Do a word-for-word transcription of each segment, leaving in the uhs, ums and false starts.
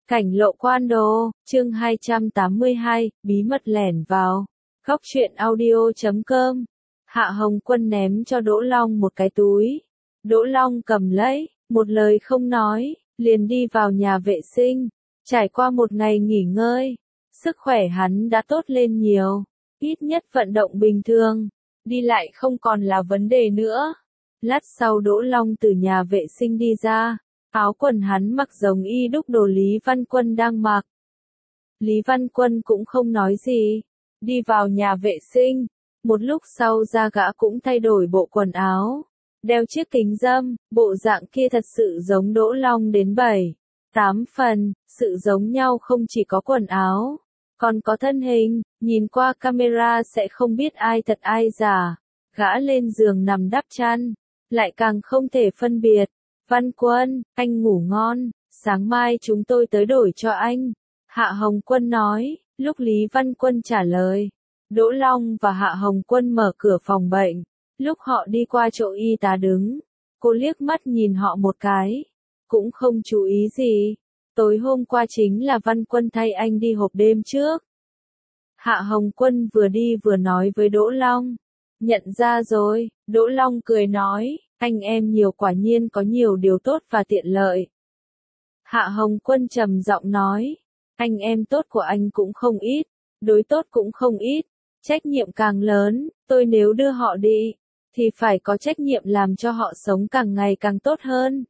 Cảnh lộ quan đồ, chương hai trăm tám mươi hai, bí mật lẻn vào. Góc truyện audio chấm com. Hạ Hồng Quân ném cho Đỗ Long một cái túi. Đỗ Long cầm lấy, một lời không nói, liền đi vào nhà vệ sinh. Trải qua một ngày nghỉ ngơi, sức khỏe hắn đã tốt lên nhiều, ít nhất vận động bình thường, đi lại không còn là vấn đề nữa. Lát sau Đỗ Long từ nhà vệ sinh đi ra. Áo quần hắn mặc giống y đúc đồ Lý Văn Quân đang mặc. Lý Văn Quân cũng không nói gì, đi vào nhà vệ sinh, một lúc sau ra gã cũng thay đổi bộ quần áo, đeo chiếc kính râm, bộ dạng kia thật sự giống Đỗ Long đến bảy, tám phần, sự giống nhau không chỉ có quần áo, còn có thân hình, nhìn qua camera sẽ không biết ai thật ai giả. Gã lên giường nằm đắp chăn, lại càng không thể phân biệt. Văn Quân, anh ngủ ngon, sáng mai chúng tôi tới đổi cho anh. Hạ Hồng Quân nói, lúc Lý Văn Quân trả lời. Đỗ Long và Hạ Hồng Quân mở cửa phòng bệnh. Lúc họ đi qua chỗ y tá đứng, cô liếc mắt nhìn họ một cái, cũng không chú ý gì. Tối hôm qua chính là Văn Quân thay anh đi hộp đêm trước. Hạ Hồng Quân vừa đi vừa nói với Đỗ Long. Nhận ra rồi, Đỗ Long cười nói. Anh em nhiều quả nhiên có nhiều điều tốt và tiện lợi. Hạ Hồng Quân trầm giọng nói, anh em tốt của anh cũng không ít, đối tốt cũng không ít, trách nhiệm càng lớn, tôi nếu đưa họ đi, thì phải có trách nhiệm làm cho họ sống càng ngày càng tốt hơn.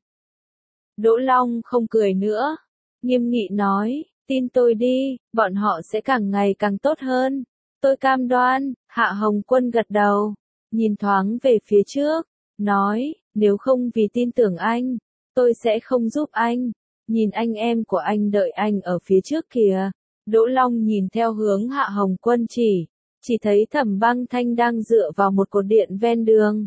Đỗ Long không cười nữa, nghiêm nghị nói, tin tôi đi, bọn họ sẽ càng ngày càng tốt hơn, tôi cam đoan. Hạ Hồng Quân gật đầu, nhìn thoáng về phía trước. Nói, nếu không vì tin tưởng anh, tôi sẽ không giúp anh. Nhìn anh em của anh đợi anh ở phía trước kìa. Đỗ Long nhìn theo hướng Hạ Hồng Quân chỉ, chỉ thấy Thẩm Băng Thanh đang dựa vào một cột điện ven đường.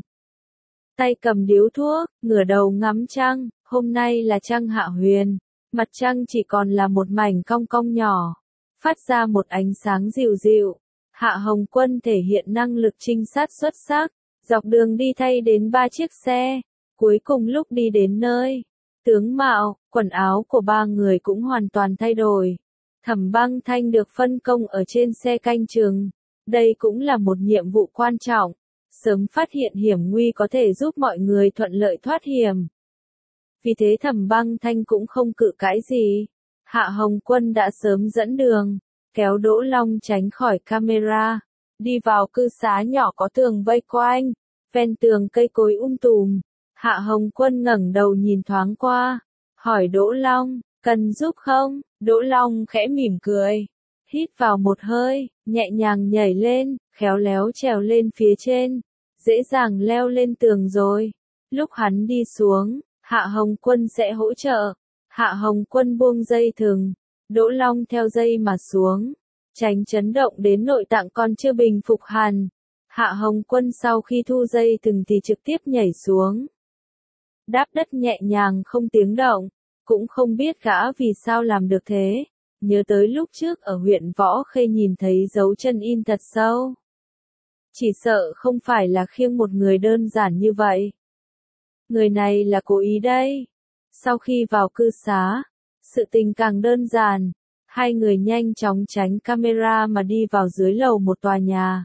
Tay cầm điếu thuốc, ngửa đầu ngắm trăng, hôm nay là trăng hạ huyền, mặt trăng chỉ còn là một mảnh cong cong nhỏ, phát ra một ánh sáng dịu dịu. Hạ Hồng Quân thể hiện năng lực trinh sát xuất sắc. Dọc đường đi thay đến ba chiếc xe, cuối cùng lúc đi đến nơi, tướng mạo, quần áo của ba người cũng hoàn toàn thay đổi. Thẩm Băng Thanh được phân công ở trên xe canh chừng, đây cũng là một nhiệm vụ quan trọng, sớm phát hiện hiểm nguy có thể giúp mọi người thuận lợi thoát hiểm. Vì thế Thẩm Băng Thanh cũng không cự cãi gì. Hạ Hồng Quân đã sớm dẫn đường, kéo Đỗ Long tránh khỏi camera. Đi vào cư xá nhỏ có tường vây quanh, ven tường cây cối um tùm. Hạ Hồng Quân ngẩng đầu nhìn thoáng qua, hỏi Đỗ Long, cần giúp không? Đỗ Long khẽ mỉm cười, hít vào một hơi, nhẹ nhàng nhảy lên, khéo léo trèo lên phía trên, dễ dàng leo lên tường rồi. Lúc hắn đi xuống, Hạ Hồng Quân sẽ hỗ trợ. Hạ Hồng Quân buông dây thừng, Đỗ Long theo dây mà xuống. Tránh chấn động đến nội tạng còn chưa bình phục hẳn. Hạ Hồng Quân sau khi thu dây thừng thì trực tiếp nhảy xuống. Đáp đất nhẹ nhàng không tiếng động, cũng không biết gã vì sao làm được thế. Nhớ tới lúc trước ở huyện Võ Khê nhìn thấy dấu chân in thật sâu. Chỉ sợ không phải là khiêng một người đơn giản như vậy. Người này là cố ý đây. Sau khi vào cư xá, sự tình càng đơn giản. Hai người nhanh chóng tránh camera mà đi vào dưới lầu một tòa nhà.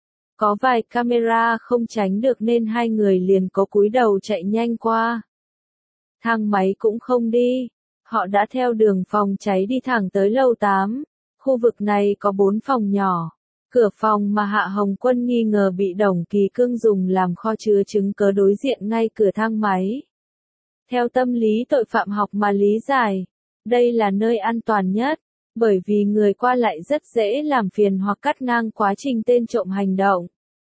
Có vài camera không tránh được nên hai người liền có cúi đầu chạy nhanh qua. Thang máy cũng không đi. Họ đã theo đường phòng cháy đi thẳng tới lầu tám. Khu vực này có bốn phòng nhỏ. Cửa phòng mà Hạ Hồng Quân nghi ngờ bị Đồng Kỳ Cương dùng làm kho chứa chứng cớ đối diện ngay cửa thang máy. Theo tâm lý tội phạm học mà lý giải, đây là nơi an toàn nhất. Bởi vì người qua lại rất dễ làm phiền hoặc cắt ngang quá trình tên trộm hành động.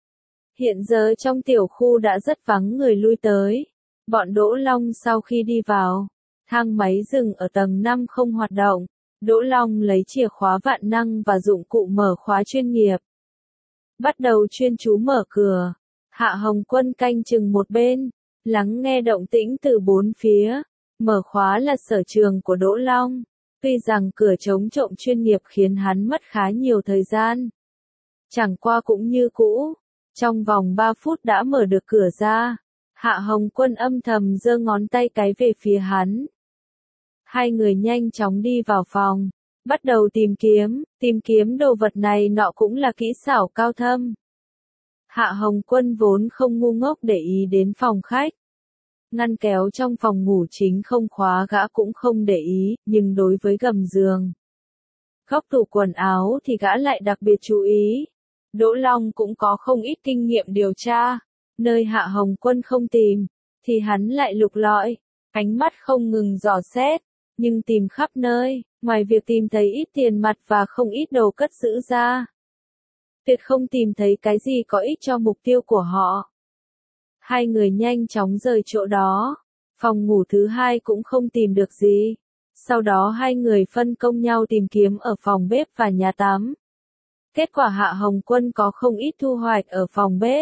Hiện giờ trong tiểu khu đã rất vắng người lui tới. Bọn Đỗ Long sau khi đi vào, thang máy dừng ở tầng năm không hoạt động. Đỗ Long lấy chìa khóa vạn năng và dụng cụ mở khóa chuyên nghiệp. Bắt đầu chuyên chú mở cửa. Hạ Hồng Quân canh chừng một bên, lắng nghe động tĩnh từ bốn phía. Mở khóa là sở trường của Đỗ Long. Tuy rằng cửa chống trộm chuyên nghiệp khiến hắn mất khá nhiều thời gian. Chẳng qua cũng như cũ, trong vòng ba phút đã mở được cửa ra. Hạ Hồng Quân âm thầm giơ ngón tay cái về phía hắn. Hai người nhanh chóng đi vào phòng, bắt đầu tìm kiếm, tìm kiếm đồ vật này nọ cũng là kỹ xảo cao thâm. Hạ Hồng Quân vốn không ngu ngốc để ý đến phòng khách. Ngăn kéo trong phòng ngủ chính không khóa gã cũng không để ý, nhưng đối với gầm giường, góc tủ quần áo thì gã lại đặc biệt chú ý. Đỗ Long cũng có không ít kinh nghiệm điều tra, nơi Hạ Hồng Quân không tìm, thì hắn lại lục lọi, ánh mắt không ngừng dò xét, nhưng tìm khắp nơi, ngoài việc tìm thấy ít tiền mặt và không ít đồ cất giữ ra, tuyệt không tìm thấy cái gì có ích cho mục tiêu của họ. Hai người nhanh chóng rời chỗ đó, phòng ngủ thứ hai cũng không tìm được gì. Sau đó hai người phân công nhau tìm kiếm ở phòng bếp và nhà tắm. Kết quả Hạ Hồng Quân có không ít thu hoạch ở phòng bếp.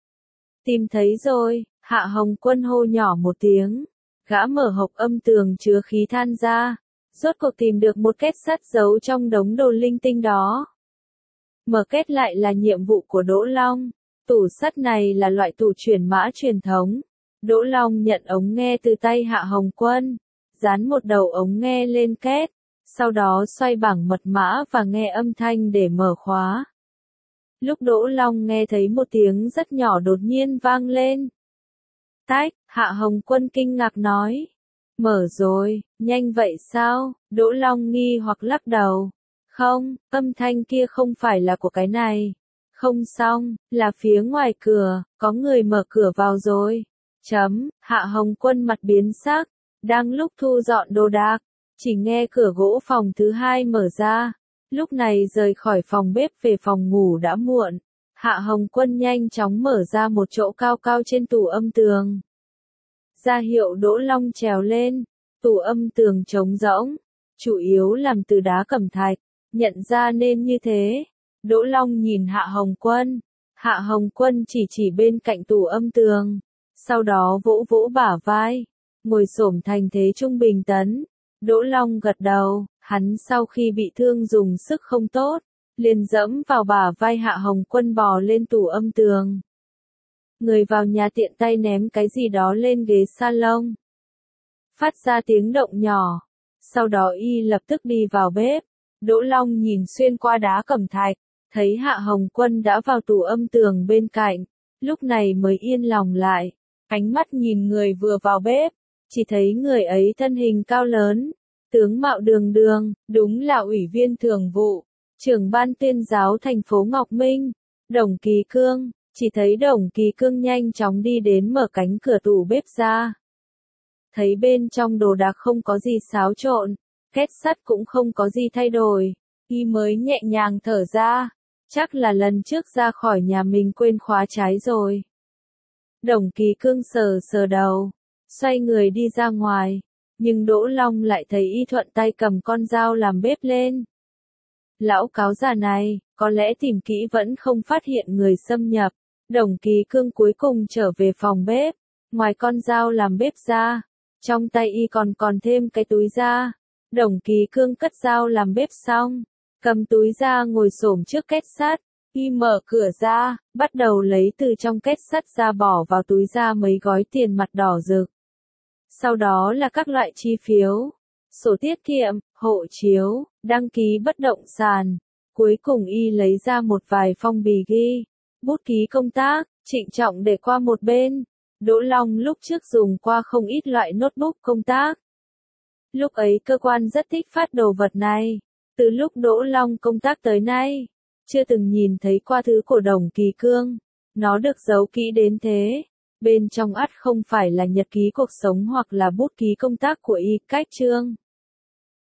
Tìm thấy rồi, Hạ Hồng Quân hô nhỏ một tiếng. Gã mở hộc âm tường chứa khí than ra, rốt cuộc tìm được một két sắt giấu trong đống đồ linh tinh đó. Mở két lại là nhiệm vụ của Đỗ Long. Tủ sắt này là loại tủ chuyển mã truyền thống. Đỗ Long nhận ống nghe từ tay Hạ Hồng Quân, dán một đầu ống nghe lên két, sau đó xoay bảng mật mã và nghe âm thanh để mở khóa. Lúc Đỗ Long nghe thấy một tiếng rất nhỏ đột nhiên vang lên. Tách, Hạ Hồng Quân kinh ngạc nói. Mở rồi, nhanh vậy sao? Đỗ Long nghi hoặc lắc đầu. Không, âm thanh kia không phải là của cái này. Không xong, là phía ngoài cửa, có người mở cửa vào rồi. Chấm, Hạ Hồng Quân mặt biến sắc, đang lúc thu dọn đồ đạc, chỉ nghe cửa gỗ phòng thứ hai mở ra. Lúc này rời khỏi phòng bếp về phòng ngủ đã muộn. Hạ Hồng Quân nhanh chóng mở ra một chỗ cao cao trên tủ âm tường. Ra hiệu Đỗ Long trèo lên, tủ âm tường trống rỗng, chủ yếu làm từ đá cẩm thạch, nhận ra nên như thế. Đỗ Long nhìn Hạ Hồng Quân, Hạ Hồng Quân chỉ chỉ bên cạnh tủ âm tường, sau đó vỗ vỗ bả vai, ngồi xổm thành thế trung bình tấn. Đỗ Long gật đầu, hắn sau khi bị thương dùng sức không tốt, liền dẫm vào bả vai Hạ Hồng Quân bò lên tủ âm tường. Người vào nhà tiện tay ném cái gì đó lên ghế salon, phát ra tiếng động nhỏ, sau đó y lập tức đi vào bếp. Đỗ Long nhìn xuyên qua đá cẩm thạch, thấy Hạ Hồng Quân đã vào tủ âm tường bên cạnh, lúc này mới yên lòng lại, ánh mắt nhìn người vừa vào bếp, chỉ thấy người ấy thân hình cao lớn, tướng mạo đường đường, đúng là ủy viên thường vụ, trưởng ban tuyên giáo thành phố Ngọc Minh, Đồng Kỳ Cương. Chỉ thấy Đồng Kỳ Cương nhanh chóng đi đến mở cánh cửa tủ bếp ra. Thấy bên trong đồ đạc không có gì xáo trộn, két sắt cũng không có gì thay đổi, y mới nhẹ nhàng thở ra, chắc là lần trước ra khỏi nhà mình quên khóa trái rồi. Đồng Kỳ Cương sờ sờ đầu, xoay người đi ra ngoài, nhưng Đỗ Long lại thấy y thuận tay cầm con dao làm bếp lên. Lão cáo già này, có lẽ tìm kỹ vẫn không phát hiện người xâm nhập. Đồng Kỳ Cương cuối cùng trở về phòng bếp, ngoài con dao làm bếp ra, trong tay y còn còn thêm cái túi da. Đồng Kỳ Cương cất dao làm bếp xong, cầm túi da ngồi xổm trước két sắt, y mở cửa ra, bắt đầu lấy từ trong két sắt ra bỏ vào túi da mấy gói tiền mặt đỏ rực. Sau đó là các loại chi phiếu, sổ tiết kiệm, hộ chiếu, đăng ký bất động sản. Cuối cùng y lấy ra một vài phong bì ghi, bút ký công tác, trịnh trọng để qua một bên. Đỗ Long lúc trước dùng qua không ít loại notebook công tác. Lúc ấy cơ quan rất thích phát đồ vật này. Từ lúc Đỗ Long công tác tới nay, chưa từng nhìn thấy qua thứ của Đồng Kỳ Cương. Nó được giấu kỹ đến thế. Bên trong ắt không phải là nhật ký cuộc sống hoặc là bút ký công tác của y cách chương.